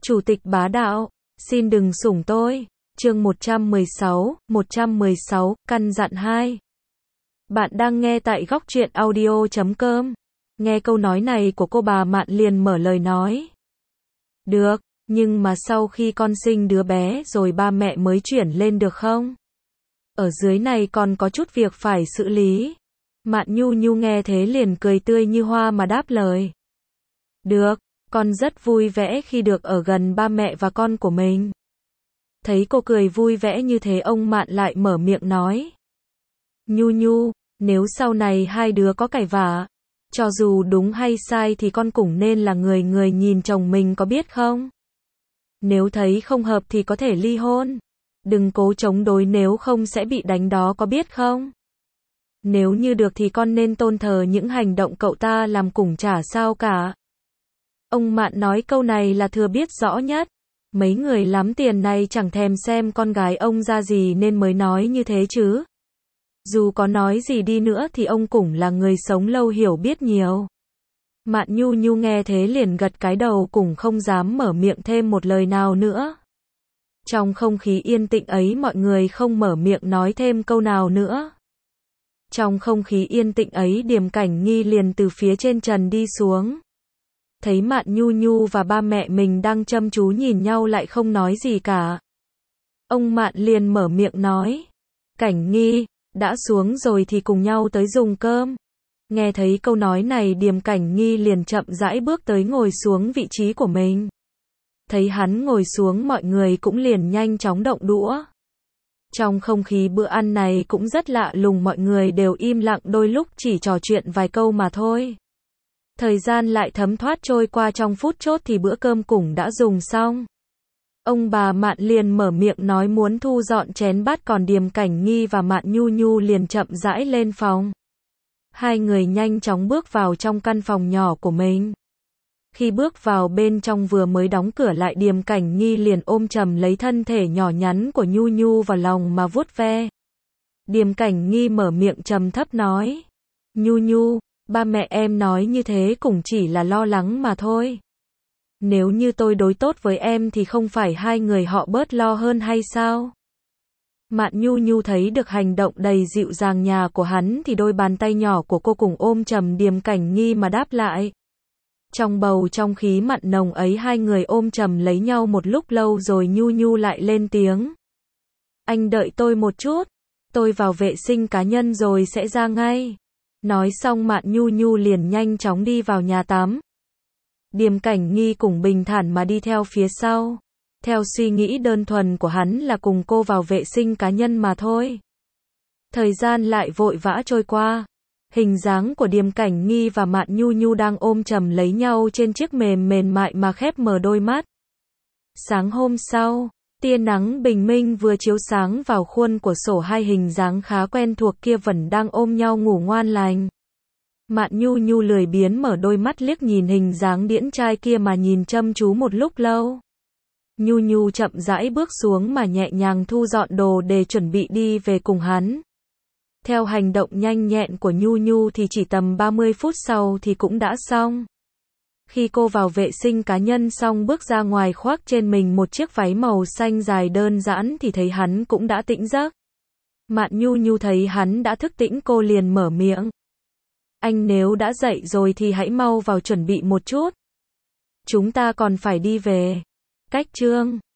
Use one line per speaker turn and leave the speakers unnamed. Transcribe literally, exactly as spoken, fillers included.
Chủ tịch bá đạo, xin đừng sủng tôi. Chương một trăm mười sáu, một trăm mười sáu, căn dặn hai. Bạn đang nghe tại góc truyện audio chấm com. Nghe câu nói này của cô bà Mạn liền mở lời nói. Được, nhưng mà sau khi con sinh đứa bé rồi ba mẹ mới chuyển lên được không? Ở dưới này còn có chút việc phải xử lý. Mạn Nhu Nhu nghe thế liền cười tươi như hoa mà đáp lời. Được, con rất vui vẻ khi được ở gần ba mẹ và con của mình. Thấy cô cười vui vẻ như thế, ông Mạn lại mở miệng nói. Nhu Nhu, nếu sau này hai đứa có cãi vã, cho dù đúng hay sai thì con cũng nên là người người nhìn chồng mình, có biết không? Nếu thấy không hợp thì có thể ly hôn. Đừng cố chống đối, nếu không sẽ bị đánh đó, có biết không? Nếu như được thì con nên tôn thờ những hành động cậu ta làm, cũng chả sao cả. Ông Mạn nói câu này là thừa biết rõ nhất. Mấy người lắm tiền này chẳng thèm xem con gái ông ra gì nên mới nói như thế chứ. Dù có nói gì đi nữa thì ông cũng là người sống lâu hiểu biết nhiều. Mạn Nhu Nhu nghe thế liền gật cái đầu, cũng không dám mở miệng thêm một lời nào nữa. Trong không khí yên tĩnh ấy, mọi người không mở miệng nói thêm câu nào nữa. Trong không khí yên tĩnh ấy, Điềm Cảnh Nghi liền từ phía trên trần đi xuống. Thấy Mạn Nhu Nhu và ba mẹ mình đang chăm chú nhìn nhau lại không nói gì cả. Ông Mạn liền mở miệng nói. Cảnh Nghi, đã xuống rồi thì cùng nhau tới dùng cơm. Nghe thấy câu nói này, Điềm Cảnh Nghi liền chậm rãi bước tới ngồi xuống vị trí của mình. Thấy hắn ngồi xuống, mọi người cũng liền nhanh chóng động đũa. Trong không khí bữa ăn này cũng rất lạ lùng, mọi người đều im lặng, đôi lúc chỉ trò chuyện vài câu mà thôi. Thời gian lại thấm thoát trôi qua, trong phút chốc thì bữa cơm cũng đã dùng xong. Ông bà Mạn liền mở miệng nói muốn thu dọn chén bát, còn Điềm Cảnh Nghi và Mạn Nhu Nhu liền chậm rãi lên phòng. Hai người nhanh chóng bước vào trong căn phòng nhỏ của mình. Khi bước vào bên trong, vừa mới đóng cửa lại, Điềm Cảnh Nghi liền ôm chầm lấy thân thể nhỏ nhắn của Nhu Nhu vào lòng mà vuốt ve. Điềm Cảnh Nghi mở miệng trầm thấp nói. Nhu Nhu, ba mẹ em nói như thế cũng chỉ là lo lắng mà thôi. Nếu như tôi đối tốt với em thì không phải hai người họ bớt lo hơn hay sao? Mạn Nhu Nhu thấy được hành động đầy dịu dàng nhà của hắn thì đôi bàn tay nhỏ của cô cùng ôm chầm Điềm Cảnh Nghi mà đáp lại. Trong bầu trong khí mặn nồng ấy, hai người ôm chầm lấy nhau một lúc lâu rồi Nhu Nhu lại lên tiếng. Anh đợi tôi một chút, tôi vào vệ sinh cá nhân rồi sẽ ra ngay. Nói xong Mạn Nhu Nhu liền nhanh chóng đi vào nhà tắm. Điềm Cảnh Nghi cũng bình thản mà đi theo phía sau. Theo suy nghĩ đơn thuần của hắn là cùng cô vào vệ sinh cá nhân mà thôi. Thời gian lại vội vã trôi qua. Hình dáng của Điềm Cảnh Nghi và Mạn Nhu Nhu đang ôm chầm lấy nhau trên chiếc mềm mềm mại mà khép mờ đôi mắt. Sáng hôm sau, tia nắng bình minh vừa chiếu sáng vào khuôn của sổ, hai hình dáng khá quen thuộc kia vẫn đang ôm nhau ngủ ngoan lành. Mạn Nhu Nhu lười biếng mở đôi mắt liếc nhìn hình dáng điển trai kia mà nhìn chăm chú một lúc lâu. Nhu Nhu chậm rãi bước xuống mà nhẹ nhàng thu dọn đồ để chuẩn bị đi về cùng hắn. Theo hành động nhanh nhẹn của Nhu Nhu thì chỉ tầm ba mươi phút sau thì cũng đã xong. Khi cô vào vệ sinh cá nhân xong bước ra ngoài khoác trên mình một chiếc váy màu xanh dài đơn giản thì thấy hắn cũng đã tỉnh giấc. Mạn Nhu Nhu thấy hắn đã thức tỉnh, cô liền mở miệng. Anh nếu đã dậy rồi thì hãy mau vào chuẩn bị một chút. Chúng ta còn phải đi về. Cách chương